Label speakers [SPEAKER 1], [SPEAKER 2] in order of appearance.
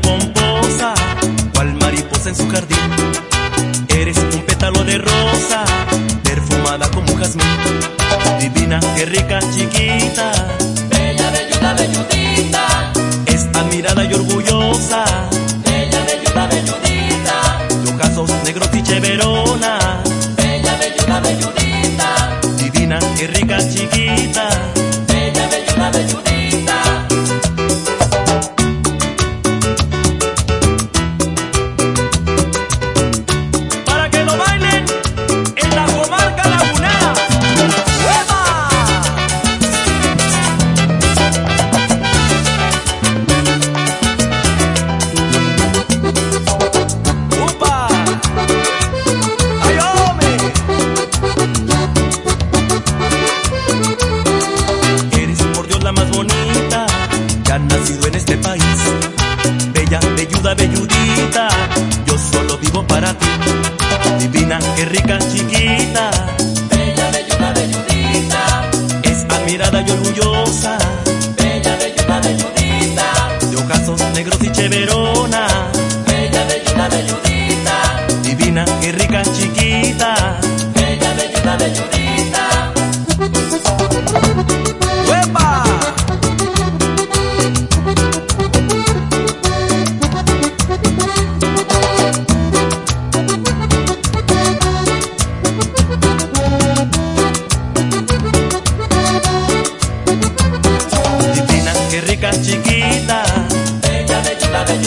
[SPEAKER 1] pomposa, cual mariposa en su jardín. Eres un pétalo de rosa, perfumada como un jazmín. Divina, qué rica, chiquita,
[SPEAKER 2] bella, velluda, velludita,
[SPEAKER 1] esta mirada y orgullosa,
[SPEAKER 2] bella, velluda, velludita,
[SPEAKER 1] de ojazos negros y cheverona.
[SPEAKER 2] bella, velluda, velludita,
[SPEAKER 1] Divina, qué rica, chiquita,
[SPEAKER 2] bella, velluda, velludita.
[SPEAKER 1] para que lo bailen en la comarca lagunera. ¡Uepa! ¡Upa! ¡Ay, hombre! Eres por Dios la más bonita que ha nacido en este país. Bella, velluda, velludita, yo solo vivo para ti. Divina, qué rica, chiquita,
[SPEAKER 2] Bella, velluda, velludita,
[SPEAKER 1] esa mirada y orgullosa,
[SPEAKER 2] bella, velluda, velludita,
[SPEAKER 1] de ojazos negros y cheverona.
[SPEAKER 2] bella, velluda, velludita,
[SPEAKER 1] Divina, qué rica, chiquita.
[SPEAKER 2] bella, velluda, velludita.
[SPEAKER 1] ¡Uepa! Divina, qué rica, chiquita,
[SPEAKER 2] Bella, velluda, velludita.